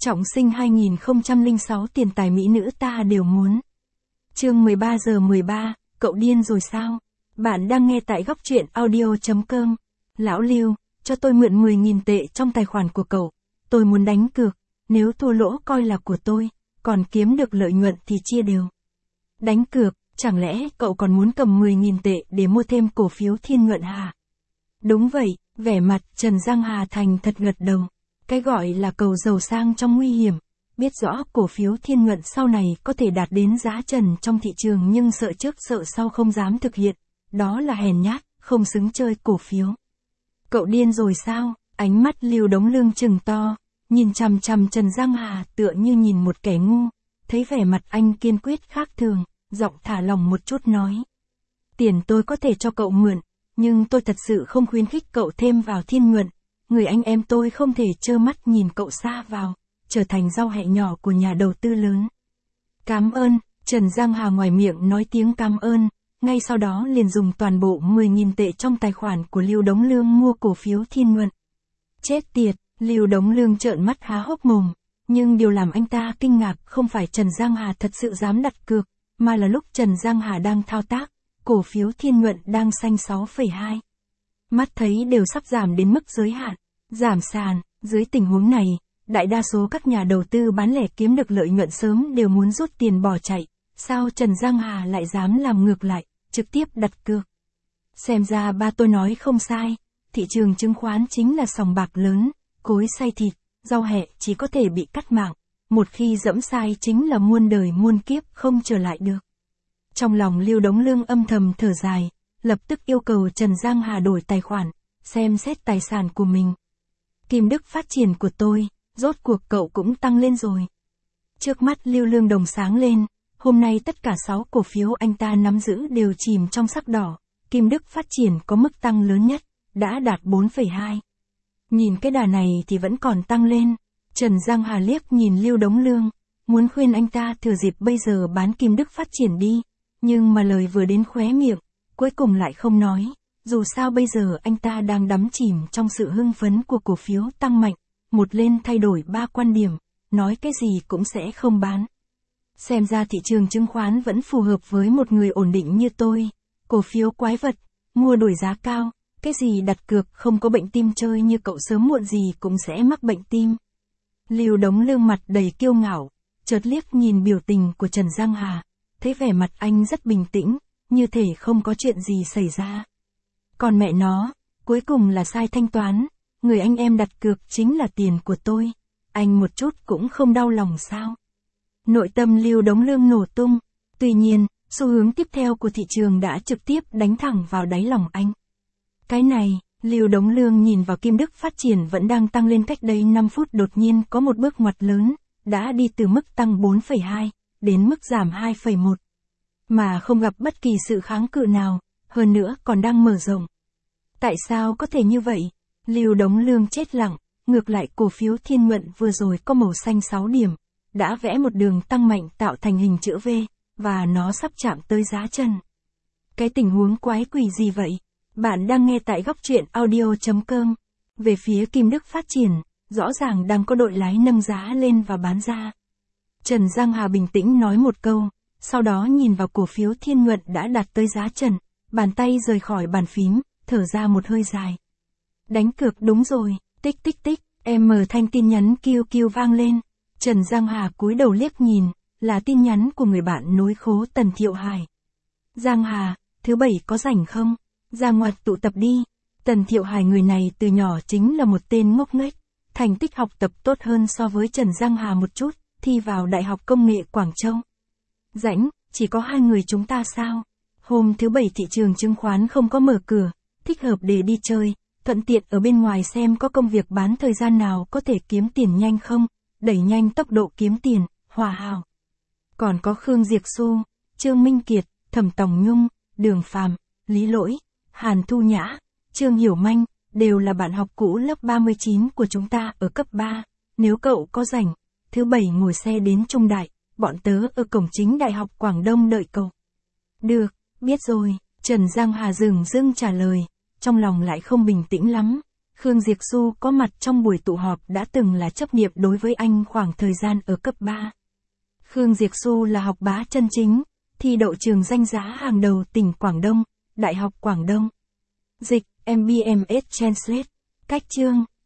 Trọng sinh 2006 tiền tài mỹ nữ ta đều muốn. Chương 13 giờ 13, cậu điên rồi sao? Bạn đang nghe tại góc truyện audio.com. Lão Lưu, cho tôi mượn 10.000 tệ trong tài khoản của cậu. Tôi muốn đánh cược, nếu thua lỗ coi là của tôi, còn kiếm được lợi nhuận thì chia đều. Đánh cược, chẳng lẽ cậu còn muốn cầm 10.000 tệ để mua thêm cổ phiếu Thiên Nhuận hả? Đúng vậy, vẻ mặt Trần Giang Hà thành thật gật đầu. Cái gọi là cầu giàu sang trong nguy hiểm, biết rõ cổ phiếu Thiên Nhuận sau này có thể đạt đến giá trần trong thị trường nhưng sợ trước sợ sau không dám thực hiện, đó là hèn nhát, không xứng chơi cổ phiếu. Cậu điên rồi sao? Ánh mắt Lưu Đống Lương trừng to, nhìn chằm chằm Trần Giang Hà tựa như nhìn một kẻ ngu, thấy vẻ mặt anh kiên quyết khác thường, giọng thả lỏng một chút nói. Tiền tôi có thể cho cậu mượn, nhưng tôi thật sự không khuyến khích cậu thêm vào Thiên Nhuận. Người anh em tôi không thể trơ mắt nhìn cậu sa vào, trở thành rau hẹ nhỏ của nhà đầu tư lớn. Cảm ơn, Trần Giang Hà ngoài miệng nói tiếng cảm ơn, ngay sau đó liền dùng toàn bộ 10.000 tệ trong tài khoản của Lưu Đống Lương mua cổ phiếu Thiên Nhuận. Chết tiệt, Lưu Đống Lương trợn mắt há hốc mồm, nhưng điều làm anh ta kinh ngạc không phải Trần Giang Hà thật sự dám đặt cược, mà là lúc Trần Giang Hà đang thao tác, cổ phiếu Thiên Nhuận đang xanh 6,2. Mắt thấy đều sắp giảm đến mức giới hạn, giảm sàn, dưới tình huống này, đại đa số các nhà đầu tư bán lẻ kiếm được lợi nhuận sớm đều muốn rút tiền bỏ chạy, sao Trần Giang Hà lại dám làm ngược lại, trực tiếp đặt cược. Xem ra ba tôi nói không sai, thị trường chứng khoán chính là sòng bạc lớn, cối xay thịt, rau hẹ chỉ có thể bị cắt mạng, một khi dẫm sai chính là muôn đời muôn kiếp không trở lại được. Trong lòng Lưu Đống Lương âm thầm thở dài, lập tức yêu cầu Trần Giang Hà đổi tài khoản, xem xét tài sản của mình. Kim Đức Phát Triển của tôi, rốt cuộc cậu cũng tăng lên rồi. Trước mắt Lưu Lương đồng sáng lên, hôm nay tất cả 6 cổ phiếu anh ta nắm giữ đều chìm trong sắc đỏ, Kim Đức Phát Triển có mức tăng lớn nhất, đã đạt 4,2. Nhìn cái đà này thì vẫn còn tăng lên, Trần Giang Hà liếc nhìn Lưu Đống Lương, muốn khuyên anh ta thừa dịp bây giờ bán Kim Đức Phát Triển đi, nhưng mà lời vừa đến khóe miệng, cuối cùng lại không nói. Dù sao bây giờ anh ta đang đắm chìm trong sự hưng phấn của cổ phiếu tăng mạnh, một lên thay đổi 3 quan điểm, nói cái gì cũng sẽ không bán. Xem ra thị trường chứng khoán vẫn phù hợp với một người ổn định như tôi, cổ phiếu quái vật, mua đổi giá cao, cái gì đặt cược không có bệnh tim chơi như cậu sớm muộn gì cũng sẽ mắc bệnh tim. Lưu Đống Lương mặt đầy kiêu ngạo, chợt liếc nhìn biểu tình của Trần Giang Hà, thấy vẻ mặt anh rất bình tĩnh, như thể không có chuyện gì xảy ra. Còn mẹ nó, cuối cùng là sai thanh toán, người anh em đặt cược chính là tiền của tôi, anh một chút cũng không đau lòng sao? Nội tâm Lưu Đống Lương nổ tung, tuy nhiên, xu hướng tiếp theo của thị trường đã trực tiếp đánh thẳng vào đáy lòng anh. Cái này, Lưu Đống Lương nhìn vào Kim Đức Phát Triển vẫn đang tăng lên cách đây 5 phút đột nhiên có một bước ngoặt lớn, đã đi từ mức tăng 4,2 đến mức giảm 2,1. Mà không gặp bất kỳ sự kháng cự nào, hơn nữa còn đang mở rộng. Tại sao có thể như vậy? Lưu Đống Lương chết lặng, ngược lại cổ phiếu Thiên Nhuận vừa rồi có màu xanh 6 điểm, đã vẽ một đường tăng mạnh tạo thành hình chữ V, và nó sắp chạm tới giá trần. Cái tình huống quái quỷ gì vậy? Bạn đang nghe tại góc truyện audio.com. Về phía Kim Đức Phát Triển, rõ ràng đang có đội lái nâng giá lên và bán ra. Trần Giang Hà bình tĩnh nói một câu, sau đó nhìn vào cổ phiếu Thiên Nhuận đã đạt tới giá trần, bàn tay rời khỏi bàn phím, thở ra một hơi dài. Đánh cược đúng rồi, tích tích tích, thanh tin nhắn kêu kêu vang lên. Trần Giang Hà cúi đầu liếc nhìn, là tin nhắn của người bạn nối khố Tần Thiệu Hải. Giang Hà, thứ bảy có rảnh không? Ra ngoặt tụ tập đi. Tần Thiệu Hải người này từ nhỏ chính là một tên ngốc nghếch, thành tích học tập tốt hơn so với Trần Giang Hà một chút, thi vào Đại học Công nghệ Quảng Châu. Rảnh, chỉ có 2 người chúng ta sao? Hôm thứ bảy thị trường chứng khoán không có mở cửa, thích hợp để đi chơi, thuận tiện ở bên ngoài xem có công việc bán thời gian nào có thể kiếm tiền nhanh không, đẩy nhanh tốc độ kiếm tiền, Hòa Hảo. Còn có Khương Diệp Xu, Trương Minh Kiệt, Thẩm Tòng Nhung, Đường Phàm, Lý Lỗi, Hàn Thu Nhã, Trương Hiểu Manh, đều là bạn học cũ lớp 39 của chúng ta ở cấp 3, nếu cậu có rảnh, thứ bảy ngồi xe đến Trung Đại, bọn tớ ở cổng chính Đại học Quảng Đông đợi cậu. Được, biết rồi, Trần Giang Hà dừng trả lời, trong lòng lại không bình tĩnh lắm, Khương Diệp Xu có mặt trong buổi tụ họp đã từng là chấp niệm đối với anh khoảng thời gian ở cấp 3. Khương Diệp Xu là học bá chân chính, thi đậu trường danh giá hàng đầu tỉnh Quảng Đông, Đại học Quảng Đông. Dịch, MBMS Translate. Cách chương